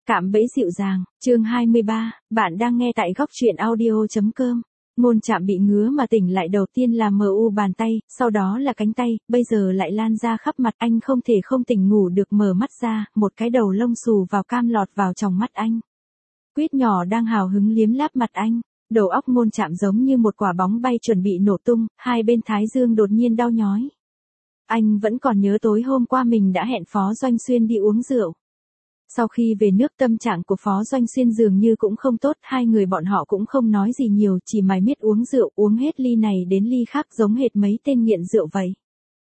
Cạm bẫy dịu dàng, chương 23, bạn đang nghe tại góc truyện audio.com. Ngôn Trạm bị ngứa mà tỉnh lại đầu tiên là mờ u bàn tay, sau đó là cánh tay, bây giờ lại lan ra khắp mặt. Anh không thể không tỉnh ngủ được, mở mắt ra, một cái đầu lông xù vào cam lọt vào tròng mắt anh. Quýt nhỏ đang hào hứng liếm láp mặt anh. Đầu óc Ngôn Trạm giống như một quả bóng bay chuẩn bị nổ tung, hai bên thái dương đột nhiên đau nhói. Anh vẫn còn nhớ tối hôm qua mình đã hẹn Phó Doanh Xuyên đi uống rượu. Sau khi về nước tâm trạng của Phó Doanh Xuyên dường như cũng không tốt, hai người bọn họ cũng không nói gì nhiều, chỉ mải miết uống rượu, uống hết ly này đến ly khác giống hệt mấy tên nghiện rượu vậy.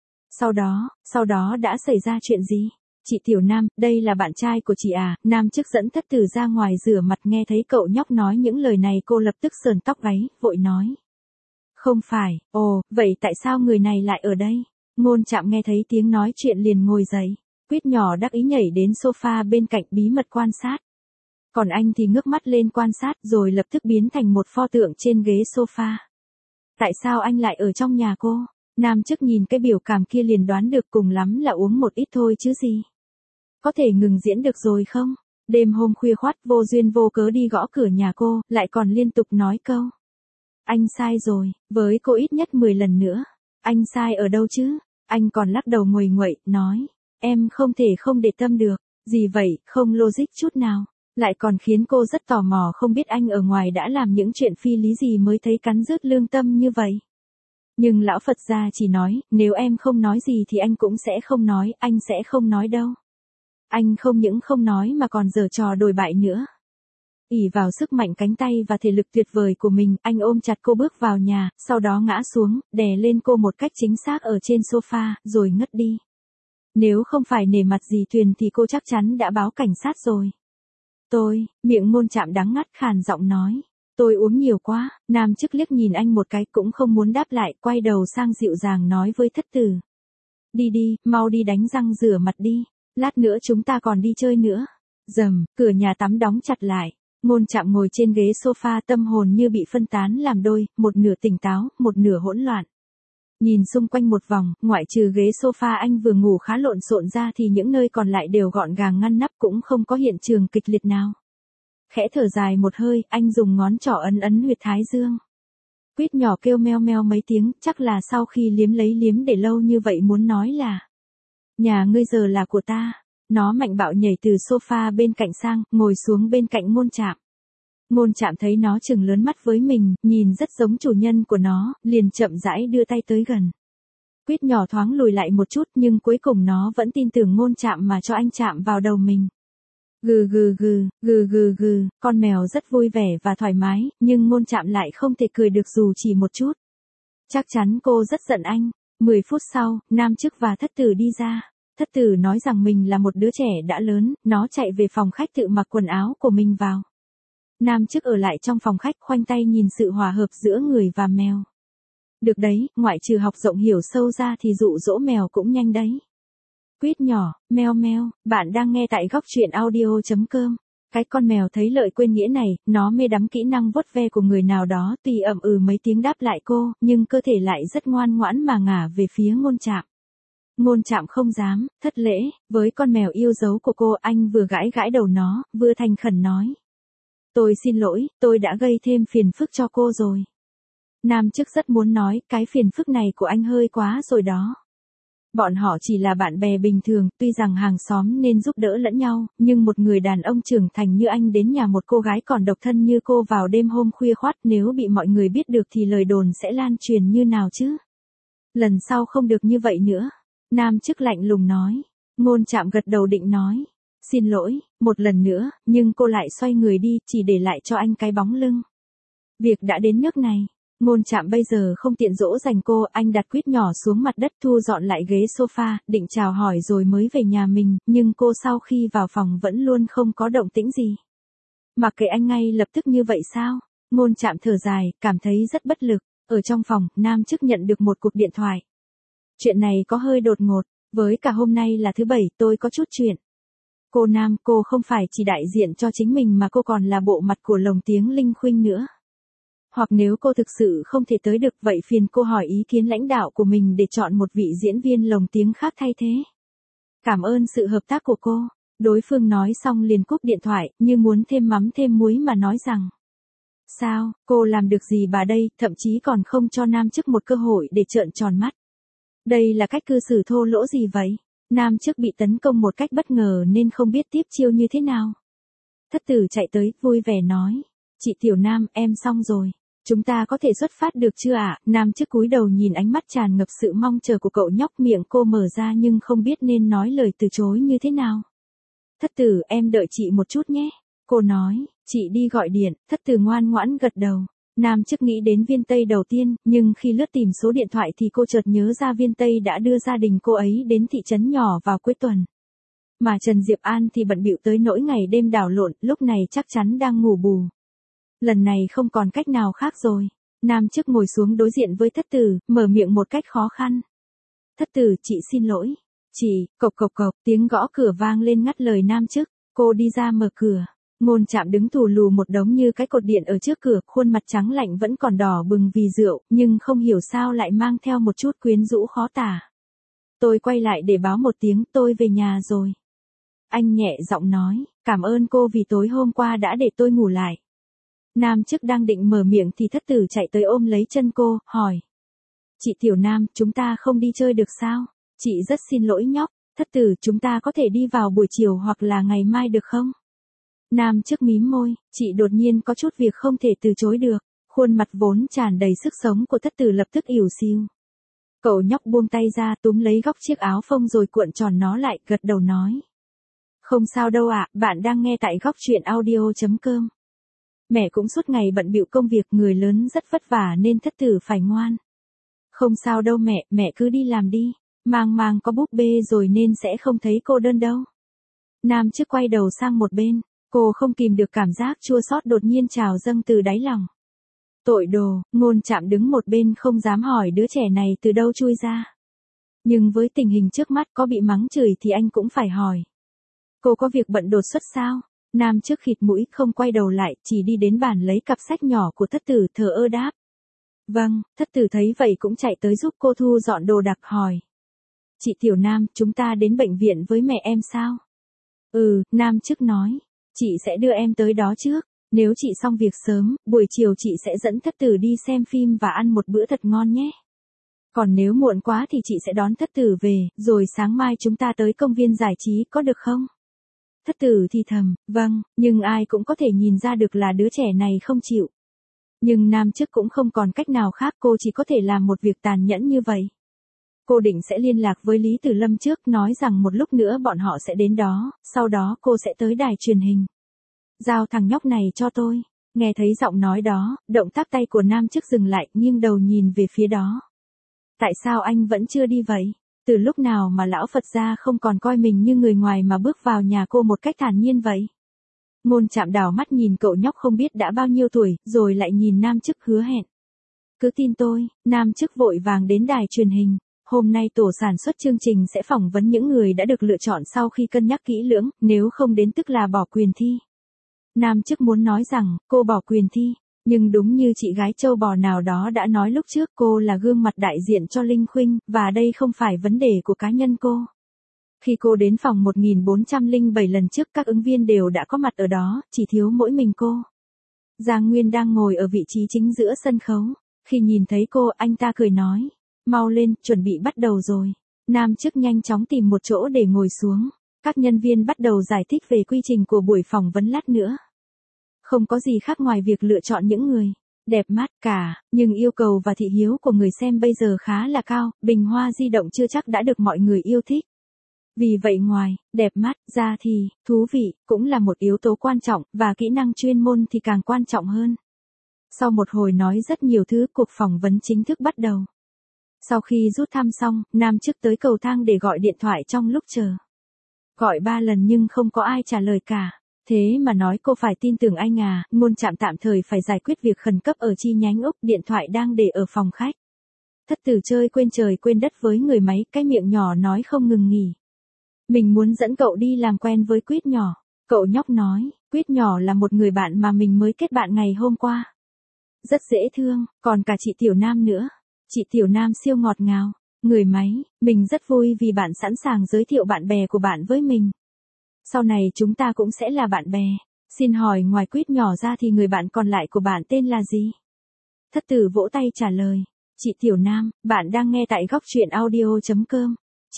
Sau đó đã xảy ra chuyện gì? Chị Tiểu Nam, đây là bạn trai của chị à? Nam chức dẫn Thất Tử ra ngoài rửa mặt, nghe thấy cậu nhóc nói những lời này cô lập tức sờn tóc gáy, vội nói. Không phải, ồ, vậy tại sao người này lại ở đây? Ngôn Trạm nghe thấy tiếng nói chuyện liền ngồi dậy. Quýt nhỏ đắc ý nhảy đến sofa bên cạnh bí mật quan sát. Còn anh thì ngước mắt lên quan sát rồi lập tức biến thành một pho tượng trên ghế sofa. Tại sao anh lại ở trong nhà cô? Nam chức nhìn cái biểu cảm kia liền đoán được, cùng lắm là uống một ít thôi chứ gì. Có thể ngừng diễn được rồi không? Đêm hôm khuya khoắt vô duyên vô cớ đi gõ cửa nhà cô, lại còn liên tục nói câu. Anh sai rồi, với cô ít nhất 10 lần nữa. Anh sai ở đâu chứ? Anh còn lắc đầu nguầy nguậy, nói. Em không thể không để tâm được. Gì vậy, không logic chút nào. Lại còn khiến cô rất tò mò không biết anh ở ngoài đã làm những chuyện phi lý gì mới thấy cắn rứt lương tâm như vậy. Nhưng lão Phật gia chỉ nói, nếu em không nói gì thì anh cũng sẽ không nói, anh sẽ không nói đâu. Anh không những không nói mà còn giở trò đồi bại nữa. Ỷ vào sức mạnh cánh tay và thể lực tuyệt vời của mình, anh ôm chặt cô bước vào nhà, sau đó ngã xuống, đè lên cô một cách chính xác ở trên sofa, rồi ngất đi. Nếu không phải nể mặt dì Tuyền thì cô chắc chắn đã báo cảnh sát rồi. Miệng Ngôn Trạm đắng ngắt khàn giọng nói. Tôi uống nhiều quá. Nam chức liếc nhìn anh một cái cũng không muốn đáp lại, quay đầu sang dịu dàng nói với Thất Tử. Đi, mau đi đánh răng rửa mặt đi. Lát nữa chúng ta còn đi chơi nữa. Rầm, cửa nhà tắm đóng chặt lại. Ngôn Trạm ngồi trên ghế sofa, tâm hồn như bị phân tán làm đôi, một nửa tỉnh táo, một nửa hỗn loạn. Nhìn xung quanh một vòng, ngoại trừ ghế sofa anh vừa ngủ khá lộn xộn ra thì những nơi còn lại đều gọn gàng ngăn nắp, cũng không có hiện trường kịch liệt nào. Khẽ thở dài một hơi, anh dùng ngón trỏ ấn huyệt thái dương. Quýt nhỏ kêu meo meo mấy tiếng, chắc là sau khi liếm để lâu như vậy muốn nói là. Nhà ngươi giờ là của ta. Nó mạnh bạo nhảy từ sofa bên cạnh sang, ngồi xuống bên cạnh Ngôn Trạm. Ngôn Trạm thấy nó trừng lớn mắt với mình, nhìn rất giống chủ nhân của nó, liền chậm rãi đưa tay tới gần. Quýt nhỏ thoáng lùi lại một chút nhưng cuối cùng nó vẫn tin tưởng Ngôn Trạm mà cho anh chạm vào đầu mình. Gừ, con mèo rất vui vẻ và thoải mái, nhưng Ngôn Trạm lại không thể cười được dù chỉ một chút. Chắc chắn cô rất giận anh. 10 phút sau, Nam chức và Thất Tử đi ra. Thất Tử nói rằng mình là một đứa trẻ đã lớn, nó chạy về phòng khách tự mặc quần áo của mình vào. Nam chức ở lại trong phòng khách khoanh tay nhìn sự hòa hợp giữa người và mèo. Được đấy, ngoại trừ học rộng hiểu sâu ra thì dụ dỗ mèo cũng nhanh đấy. Quýt nhỏ, meo meo, bạn đang nghe tại góc truyện audio.com. Cái con mèo thấy lợi quên nghĩa này, nó mê đắm kỹ năng vuốt ve của người nào đó, tùy ậm mấy tiếng đáp lại cô, nhưng cơ thể lại rất ngoan ngoãn mà ngả về phía Ngôn Trạm. Ngôn Trạm không dám thất lễ với con mèo yêu dấu của cô, anh vừa gãi đầu nó, vừa thành khẩn nói. Tôi xin lỗi, tôi đã gây thêm phiền phức cho cô rồi. Nam chức rất muốn nói, cái phiền phức này của anh hơi quá rồi đó. Bọn họ chỉ là bạn bè bình thường, tuy rằng hàng xóm nên giúp đỡ lẫn nhau, nhưng một người đàn ông trưởng thành như anh đến nhà một cô gái còn độc thân như cô vào đêm hôm khuya khoắt, nếu bị mọi người biết được thì lời đồn sẽ lan truyền như nào chứ? Lần sau không được như vậy nữa. Nam chức lạnh lùng nói. Ngôn Trạm gật đầu định nói. Xin lỗi, một lần nữa, nhưng cô lại xoay người đi, chỉ để lại cho anh cái bóng lưng. Việc đã đến nước này. Ngôn Trạm bây giờ không tiện dỗ dành cô, anh đặt Quýt nhỏ xuống mặt đất, thu dọn lại ghế sofa, định chào hỏi rồi mới về nhà mình, nhưng cô sau khi vào phòng vẫn luôn không có động tĩnh gì. Mặc kệ anh ngay lập tức như vậy sao? Ngôn Trạm thở dài, cảm thấy rất bất lực. Ở trong phòng, Nam chức nhận được một cuộc điện thoại. Chuyện này có hơi đột ngột, với cả hôm nay là thứ Bảy, tôi có chút chuyện. Cô Nam, cô không phải chỉ đại diện cho chính mình mà cô còn là bộ mặt của lồng tiếng Linh Khuynh nữa. Hoặc nếu cô thực sự không thể tới được vậy phiền cô hỏi ý kiến lãnh đạo của mình để chọn một vị diễn viên lồng tiếng khác thay thế. Cảm ơn sự hợp tác của cô. Đối phương nói xong liền cúp điện thoại, như muốn thêm mắm thêm muối mà nói rằng. Sao, cô làm được gì bà đây, thậm chí còn không cho nam chức một cơ hội để trợn tròn mắt. Đây là cách cư xử thô lỗ gì vậy? Nam chức bị tấn công một cách bất ngờ nên không biết tiếp chiêu như thế nào. Thất tử chạy tới, vui vẻ nói. Chị Tiểu Nam, em xong rồi. Chúng ta có thể xuất phát được chưa ạ? Nam chức cúi đầu nhìn ánh mắt tràn ngập sự mong chờ của cậu nhóc, miệng cô mở ra nhưng không biết nên nói lời từ chối như thế nào. Thất tử, em đợi chị một chút nhé. Cô nói, chị đi gọi điện. Thất tử ngoan ngoãn gật đầu. Nam chức nghĩ đến viên tây đầu tiên, nhưng khi lướt tìm số điện thoại thì cô chợt nhớ ra viên tây đã đưa gia đình cô ấy đến thị trấn nhỏ vào cuối tuần. Mà Trần Diệp An thì bận bịu tới nỗi ngày đêm đảo lộn, lúc này chắc chắn đang ngủ bù. Lần này không còn cách nào khác rồi. Nam chức ngồi xuống đối diện với thất tử, mở miệng một cách khó khăn. Thất tử, chị xin lỗi. Chị, cộc cộc cộc, tiếng gõ cửa vang lên ngắt lời nam chức. Cô đi ra mở cửa. Ngôn Trạm đứng thù lù một đống như cái cột điện ở trước cửa, khuôn mặt trắng lạnh vẫn còn đỏ bừng vì rượu, nhưng không hiểu sao lại mang theo một chút quyến rũ khó tả. Tôi quay lại để báo một tiếng, tôi về nhà rồi. Anh nhẹ giọng nói, cảm ơn cô vì tối hôm qua đã để tôi ngủ lại. Nam chức đang định mở miệng thì thất tử chạy tới ôm lấy chân cô, hỏi. Chị Tiểu Nam, chúng ta không đi chơi được sao? Chị rất xin lỗi nhóc. Thất tử, chúng ta có thể đi vào buổi chiều hoặc là ngày mai được không? Nam chức mím môi, chị đột nhiên có chút việc không thể từ chối được. Khuôn mặt vốn tràn đầy sức sống của thất tử lập tức ỉu xìu. Cậu nhóc buông tay ra, túm lấy góc chiếc áo phông rồi cuộn tròn nó lại, gật đầu nói. Không sao đâu ạ, bạn đang nghe tại góc truyện audio.com. Mẹ cũng suốt ngày bận bịu công việc, người lớn rất vất vả nên thất tử phải ngoan. Không sao đâu mẹ cứ đi làm đi. Mang có búp bê rồi nên sẽ không thấy cô đơn đâu. Nam chức quay đầu sang một bên, cô không kìm được cảm giác chua xót đột nhiên trào dâng từ đáy lòng. Tội đồ, Ngôn Trạm đứng một bên không dám hỏi đứa trẻ này từ đâu chui ra. Nhưng với tình hình trước mắt có bị mắng chửi thì anh cũng phải hỏi. Cô có việc bận đột xuất sao? Nam chức khịt mũi không quay đầu lại, chỉ đi đến bàn lấy cặp sách nhỏ của thất tử thờ ơ đáp. Vâng, thất tử thấy vậy cũng chạy tới giúp cô thu dọn đồ đạc hỏi. Chị Tiểu Nam, chúng ta đến bệnh viện với mẹ em sao? Nam chức nói. Chị sẽ đưa em tới đó trước. Nếu chị xong việc sớm, buổi chiều chị sẽ dẫn thất tử đi xem phim và ăn một bữa thật ngon nhé. Còn nếu muộn quá thì chị sẽ đón thất tử về, rồi sáng mai chúng ta tới công viên giải trí có được không? Thất tử thì thầm, vâng, nhưng ai cũng có thể nhìn ra được là đứa trẻ này không chịu. Nhưng nam chức cũng không còn cách nào khác, cô chỉ có thể làm một việc tàn nhẫn như vậy. Cô định sẽ liên lạc với Lý Tử Lâm trước, nói rằng một lúc nữa bọn họ sẽ đến đó, sau đó cô sẽ tới đài truyền hình. Giao thằng nhóc này cho tôi. Nghe thấy giọng nói đó, động tác tay của nam chức dừng lại, nghiêng đầu nhìn về phía đó. Tại sao anh vẫn chưa đi vậy? Từ lúc nào mà lão Phật gia không còn coi mình như người ngoài mà bước vào nhà cô một cách thản nhiên vậy? Ngôn Trạm đảo mắt nhìn cậu nhóc không biết đã bao nhiêu tuổi, rồi lại nhìn nam chức hứa hẹn. Cứ tin tôi, nam chức vội vàng đến đài truyền hình. Hôm nay tổ sản xuất chương trình sẽ phỏng vấn những người đã được lựa chọn sau khi cân nhắc kỹ lưỡng, nếu không đến tức là bỏ quyền thi. Nam chức muốn nói rằng, cô bỏ quyền thi, nhưng đúng như chị gái châu bò nào đó đã nói lúc trước, cô là gương mặt đại diện cho Linh Khuynh, và đây không phải vấn đề của cá nhân cô. Khi cô đến phòng 1407 lần trước các ứng viên đều đã có mặt ở đó, chỉ thiếu mỗi mình cô. Giang Nguyên đang ngồi ở vị trí chính giữa sân khấu. Khi nhìn thấy cô, anh ta cười nói, mau lên, chuẩn bị bắt đầu rồi. Nam chức nhanh chóng tìm một chỗ để ngồi xuống. Các nhân viên bắt đầu giải thích về quy trình của buổi phỏng vấn lát nữa. Không có gì khác ngoài việc lựa chọn những người đẹp mắt cả, nhưng yêu cầu và thị hiếu của người xem bây giờ khá là cao, bình hoa di động chưa chắc đã được mọi người yêu thích. Vì vậy ngoài đẹp mắt ra thì thú vị cũng là một yếu tố quan trọng, và kỹ năng chuyên môn thì càng quan trọng hơn. Sau một hồi nói rất nhiều thứ, cuộc phỏng vấn chính thức bắt đầu. Sau khi rút thăm xong, nam chức tới cầu thang để gọi điện thoại trong lúc chờ. Gọi 3 lần nhưng không có ai trả lời cả. Thế mà nói cô phải tin tưởng anh à. Ngôn Trạm tạm thời phải giải quyết việc khẩn cấp ở chi nhánh Úc, điện thoại đang để ở phòng khách. Thất tử chơi quên trời quên đất với người máy, cái miệng nhỏ nói không ngừng nghỉ. Mình muốn dẫn cậu đi làm quen với Quýt nhỏ. Cậu nhóc nói, Quýt nhỏ là một người bạn mà mình mới kết bạn ngày hôm qua. Rất dễ thương, còn cả chị Tiểu Nam nữa. Chị Tiểu Nam siêu ngọt ngào. Người máy, mình rất vui vì bạn sẵn sàng giới thiệu bạn bè của bạn với mình. Sau này chúng ta cũng sẽ là bạn bè. Xin hỏi ngoài Quýt nhỏ ra thì người bạn còn lại của bạn tên là gì? Thất tử vỗ tay trả lời. Chị Tiểu Nam, bạn đang nghe tại góc truyện audio.com.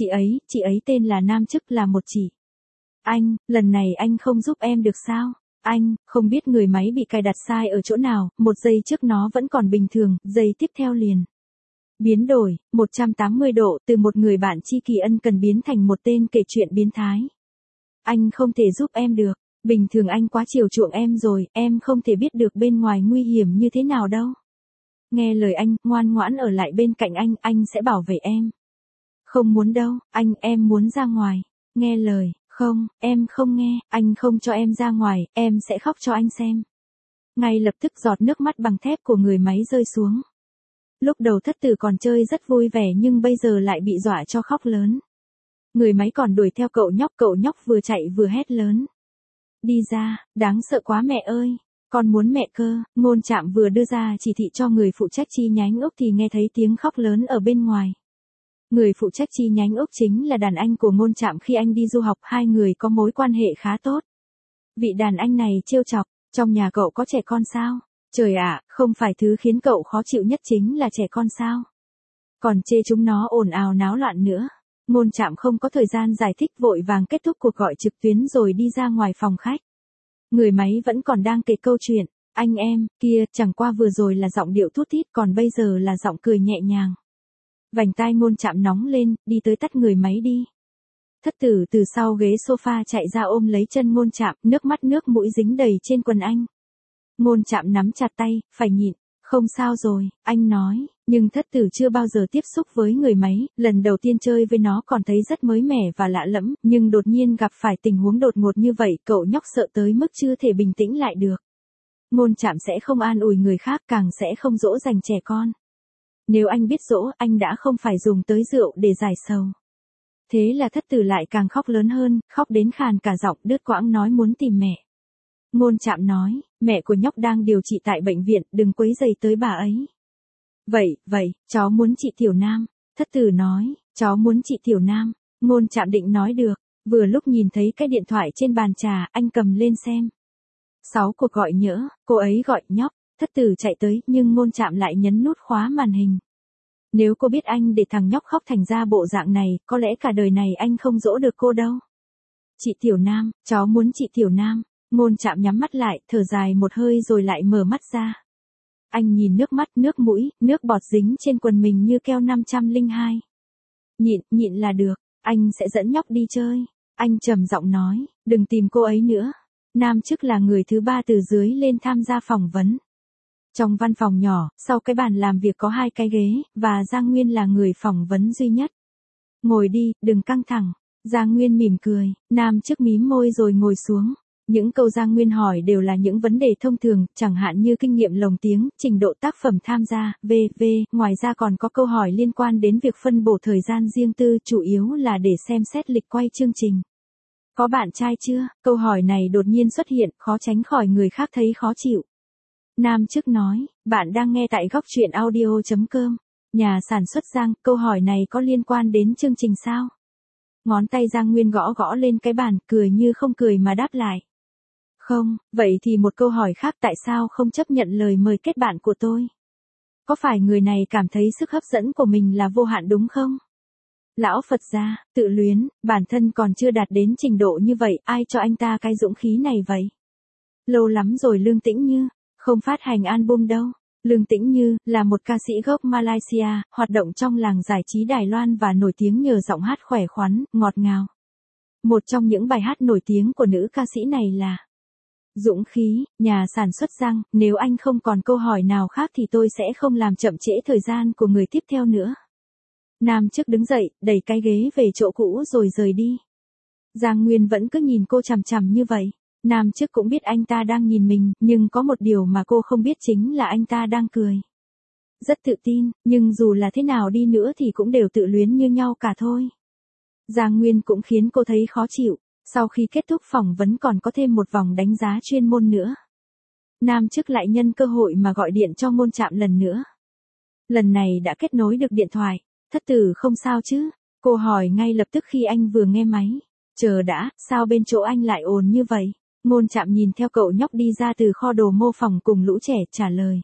Chị ấy tên là Nam Chức, là một chị. Anh, lần này anh không giúp em được sao? Anh, không biết người máy bị cài đặt sai ở chỗ nào, một giây trước nó vẫn còn bình thường, giây tiếp theo liền biến đổi, 180 độ, từ một người bạn tri kỳ ân cần biến thành một tên kể chuyện biến thái. Anh không thể giúp em được, bình thường anh quá chiều chuộng em rồi, em không thể biết được bên ngoài nguy hiểm như thế nào đâu. Nghe lời anh, ngoan ngoãn ở lại bên cạnh anh sẽ bảo vệ em. Không muốn đâu, em muốn ra ngoài. Nghe lời, không, em không nghe, anh không cho em ra ngoài, em sẽ khóc cho anh xem. Ngay lập tức giọt nước mắt bằng thép của người máy rơi xuống. Lúc đầu thất tử còn chơi rất vui vẻ nhưng bây giờ lại bị dọa cho khóc lớn. Người máy còn đuổi theo cậu nhóc vừa chạy vừa hét lớn. Đi ra, đáng sợ quá mẹ ơi, con muốn mẹ cơ. Ngôn Trạm vừa đưa ra chỉ thị cho người phụ trách chi nhánh Úc thì nghe thấy tiếng khóc lớn ở bên ngoài. Người phụ trách chi nhánh Úc chính là đàn anh của Ngôn Trạm khi anh đi du học, hai người có mối quan hệ khá tốt. Vị đàn anh này trêu chọc, trong nhà cậu có trẻ con sao? Trời ạ, không phải thứ khiến cậu khó chịu nhất chính là trẻ con sao? Còn chê chúng nó ồn ào náo loạn nữa. Ngôn Trạm không có thời gian giải thích, vội vàng kết thúc cuộc gọi trực tuyến rồi đi ra ngoài phòng khách. Người máy vẫn còn đang kể câu chuyện. Anh em, kia, chẳng qua vừa rồi là giọng điệu thút thít, còn bây giờ là giọng cười nhẹ nhàng. Vành tai Ngôn Trạm nóng lên, đi tới tắt người máy đi. Thất tử từ sau ghế sofa chạy ra ôm lấy chân Ngôn Trạm, nước mắt nước mũi dính đầy trên quần anh. Ngôn Trạm nắm chặt tay, phải nhịn. Không sao rồi, anh nói, nhưng thất tử chưa bao giờ tiếp xúc với người máy, lần đầu tiên chơi với nó còn thấy rất mới mẻ và lạ lẫm, nhưng đột nhiên gặp phải tình huống đột ngột như vậy, cậu nhóc sợ tới mức chưa thể bình tĩnh lại được. Ngôn Trạm sẽ không an ủi người khác, càng sẽ không dỗ dành trẻ con. Nếu anh biết dỗ, anh đã không phải dùng tới rượu để giải sầu. Thế là thất tử lại càng khóc lớn hơn, khóc đến khàn cả giọng, đứt quãng nói muốn tìm mẹ. Ngôn Trạm nói, mẹ của nhóc đang điều trị tại bệnh viện, đừng quấy rầy tới bà ấy. Vậy, cháu muốn chị Tiểu Nam. Thất tử nói, cháu muốn chị Tiểu Nam. Ngôn Trạm định nói được, vừa lúc nhìn thấy cái điện thoại trên bàn trà, anh cầm lên xem. 6 cuộc gọi nhỡ, cô ấy gọi nhóc. Thất tử chạy tới, nhưng Ngôn Trạm lại nhấn nút khóa màn hình. Nếu cô biết anh để thằng nhóc khóc thành ra bộ dạng này, có lẽ cả đời này anh không dỗ được cô đâu. Chị Tiểu Nam, cháu muốn chị Tiểu Nam. Ngôn Trạm nhắm mắt lại, thở dài một hơi rồi lại mở mắt ra. Anh nhìn nước mắt, nước mũi, nước bọt dính trên quần mình như keo 502. Nhịn là được, anh sẽ dẫn nhóc đi chơi. Anh trầm giọng nói, đừng tìm cô ấy nữa. Nam Chức là người thứ 3 từ dưới lên tham gia phỏng vấn. Trong văn phòng nhỏ, sau cái bàn làm việc có 2 cái ghế, và Giang Nguyên là người phỏng vấn duy nhất. Ngồi đi, đừng căng thẳng. Giang Nguyên mỉm cười, Nam Chức mím môi rồi ngồi xuống. Những câu Giang Nguyên hỏi đều là những vấn đề thông thường, chẳng hạn như kinh nghiệm lồng tiếng, trình độ tác phẩm tham gia, v.v. Ngoài ra còn có câu hỏi liên quan đến việc phân bổ thời gian riêng tư, chủ yếu là để xem xét lịch quay chương trình. Có bạn trai chưa? Câu hỏi này đột nhiên xuất hiện, khó tránh khỏi người khác thấy khó chịu. Nam Chức nói, bạn đang nghe tại góc truyện audio.com. Nhà sản xuất Giang, câu hỏi này có liên quan đến chương trình sao? Ngón tay Giang Nguyên gõ lên cái bàn, cười như không cười mà đáp lại. Không, vậy thì một câu hỏi khác, tại sao không chấp nhận lời mời kết bạn của tôi? Có phải người này cảm thấy sức hấp dẫn của mình là vô hạn đúng không? Lão Phật gia, tự luyến, bản thân còn chưa đạt đến trình độ như vậy, ai cho anh ta cái dũng khí này vậy? Lâu lắm rồi Lương Tĩnh Như, không phát hành album đâu. Lương Tĩnh Như, là một ca sĩ gốc Malaysia, hoạt động trong làng giải trí Đài Loan và nổi tiếng nhờ giọng hát khỏe khoắn, ngọt ngào. Một trong những bài hát nổi tiếng của nữ ca sĩ này là Dũng khí. Nhà sản xuất Giang, nếu anh không còn câu hỏi nào khác thì tôi sẽ không làm chậm trễ thời gian của người tiếp theo nữa. Nam Chức đứng dậy, đẩy cái ghế về chỗ cũ rồi rời đi. Giang Nguyên vẫn cứ nhìn cô chằm chằm như vậy. Nam Chức cũng biết anh ta đang nhìn mình, nhưng có một điều mà cô không biết chính là anh ta đang cười. Rất tự tin, nhưng dù là thế nào đi nữa thì cũng đều tự luyến như nhau cả thôi. Giang Nguyên cũng khiến cô thấy khó chịu. Sau khi kết thúc phỏng vấn còn có thêm một vòng đánh giá chuyên môn nữa. Nam Chức lại nhân cơ hội mà gọi điện cho Ngôn Trạm lần nữa. Lần này đã kết nối được điện thoại. Thất tử không sao chứ? Cô hỏi ngay lập tức khi anh vừa nghe máy. Chờ đã, sao bên chỗ anh lại ồn như vậy? Ngôn Trạm nhìn theo cậu nhóc đi ra từ kho đồ mô phỏng cùng lũ trẻ trả lời.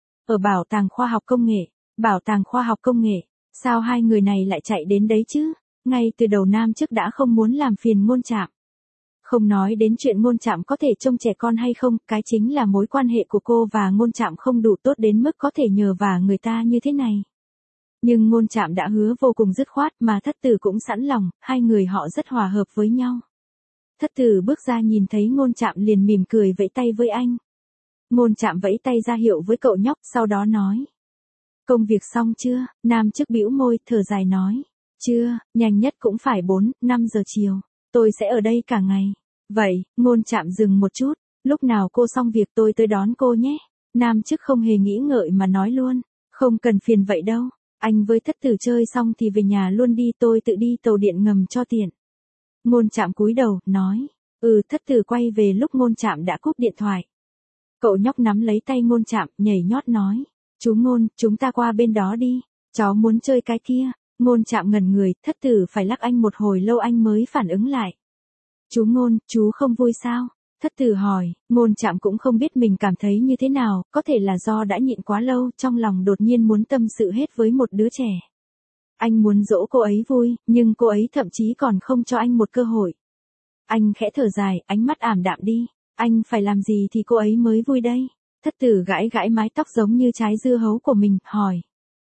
Ở bảo tàng khoa học công nghệ. Bảo tàng khoa học công nghệ. Sao hai người này lại chạy đến đấy chứ? Ngay từ đầu Nam Chức đã không muốn làm phiền Ngôn Trạm. Không nói đến chuyện Ngôn Trạm có thể trông trẻ con hay không, cái chính là mối quan hệ của cô và Ngôn Trạm không đủ tốt đến mức có thể nhờ vả người ta như thế này. Nhưng Ngôn Trạm đã hứa vô cùng dứt khoát mà Thất Tử cũng sẵn lòng, hai người họ rất hòa hợp với nhau. Thất Tử bước ra nhìn thấy Ngôn Trạm liền mỉm cười vẫy tay với anh. Ngôn Trạm vẫy tay ra hiệu với cậu nhóc, sau đó nói. Công việc xong chưa? Nam Chức bĩu môi, thở dài nói. Chưa, nhanh nhất cũng phải 4-5 giờ chiều. Tôi sẽ ở đây cả ngày. Vậy, Ngôn Trạm dừng một chút. Lúc nào cô xong việc tôi tới đón cô nhé. Nam Chức không hề nghĩ ngợi mà nói luôn. Không cần phiền vậy đâu. Anh với Thất Tử chơi xong thì về nhà luôn đi, tôi tự đi tàu điện ngầm cho tiện. Ngôn Trạm cúi đầu, nói. Thất Tử quay về lúc Ngôn Trạm đã cúp điện thoại. Cậu nhóc nắm lấy tay Ngôn Trạm, nhảy nhót nói. Chú Ngôn, chúng ta qua bên đó đi. Cháu muốn chơi cái kia. Ngôn Trạm ngẩn người, Thất Tử phải lắc anh một hồi lâu anh mới phản ứng lại. Chú Ngôn, chú không vui sao? Thất Tử hỏi. Ngôn Trạm cũng không biết mình cảm thấy như thế nào, có thể là do đã nhịn quá lâu, trong lòng đột nhiên muốn tâm sự hết với một đứa trẻ. Anh muốn dỗ cô ấy vui, nhưng cô ấy thậm chí còn không cho anh một cơ hội. Anh khẽ thở dài, ánh mắt ảm đạm đi. Anh phải làm gì thì cô ấy mới vui đây? Thất Tử gãi gãi mái tóc giống như trái dưa hấu của mình, hỏi.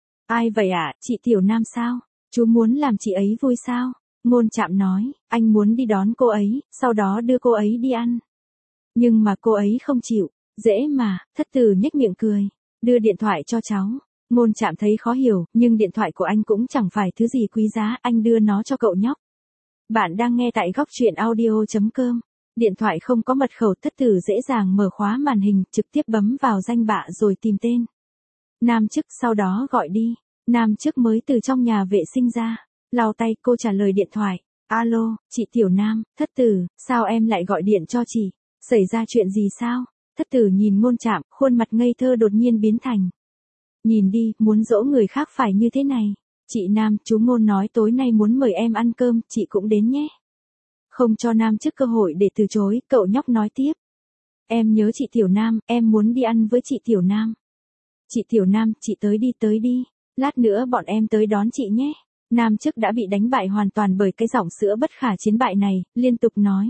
Ai vậy ạ, chị Tiểu Nam sao? Chú muốn làm chị ấy vui sao? Ngôn Trạm nói, anh muốn đi đón cô ấy, sau đó đưa cô ấy đi ăn. Nhưng mà cô ấy không chịu. Dễ mà, Thất Tử nhếch miệng cười. Đưa điện thoại cho cháu. Ngôn Trạm thấy khó hiểu, nhưng điện thoại của anh cũng chẳng phải thứ gì quý giá, anh đưa nó cho cậu nhóc. Bạn đang nghe tại góc truyện audio.com. Điện thoại không có mật khẩu, Thất Tử dễ dàng mở khóa màn hình, trực tiếp bấm vào danh bạ rồi tìm tên. Nam Chức, sau đó gọi đi. Nam Chức mới từ trong nhà vệ sinh ra. Lau tay, cô trả lời điện thoại. Alo, chị Tiểu Nam. Thất Tử, sao em lại gọi điện cho chị? Xảy ra chuyện gì sao? Thất Tử nhìn Ngôn Trạm, khuôn mặt ngây thơ đột nhiên biến thành. Nhìn đi, muốn dỗ người khác phải như thế này. Chị Nam, chú Ngôn nói tối nay muốn mời em ăn cơm, chị cũng đến nhé. Không cho Nam Chức cơ hội để từ chối, cậu nhóc nói tiếp. Em nhớ chị Tiểu Nam, em muốn đi ăn với chị Tiểu Nam. Chị Tiểu Nam, chị tới đi. Lát nữa bọn em tới đón chị nhé. Nam Chức đã bị đánh bại hoàn toàn bởi cái giọng sữa bất khả chiến bại này, liên tục nói.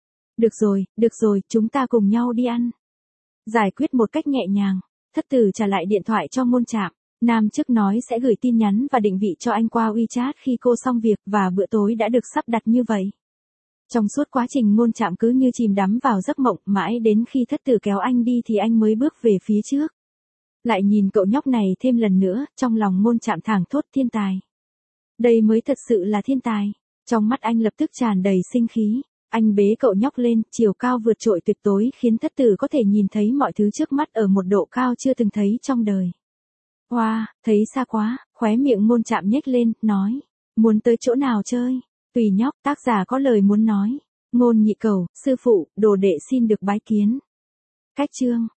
Được rồi, chúng ta cùng nhau đi ăn. Giải quyết một cách nhẹ nhàng. Thất Tử trả lại điện thoại cho Ngôn Trạm. Nam Chức nói sẽ gửi tin nhắn và định vị cho anh qua WeChat khi cô xong việc và bữa tối đã được sắp đặt như vậy. Trong suốt quá trình Ngôn Trạm cứ như chìm đắm vào giấc mộng, mãi đến khi Thất Tử kéo anh đi thì anh mới bước về phía trước. Lại nhìn cậu nhóc này thêm lần nữa, trong lòng Ngôn Trạm thảng thốt thiên tài. Đây mới thật sự là thiên tài. Trong mắt anh lập tức tràn đầy sinh khí. Anh bế cậu nhóc lên, chiều cao vượt trội tuyệt đối khiến Thất Tử có thể nhìn thấy mọi thứ trước mắt ở một độ cao chưa từng thấy trong đời. Wow, thấy xa quá, khóe miệng Ngôn Trạm nhếch lên, nói. Muốn tới chỗ nào chơi? Tùy nhóc, tác giả có lời muốn nói. Ngôn Nhị Cầu, sư phụ, đồ đệ xin được bái kiến. Cách chương.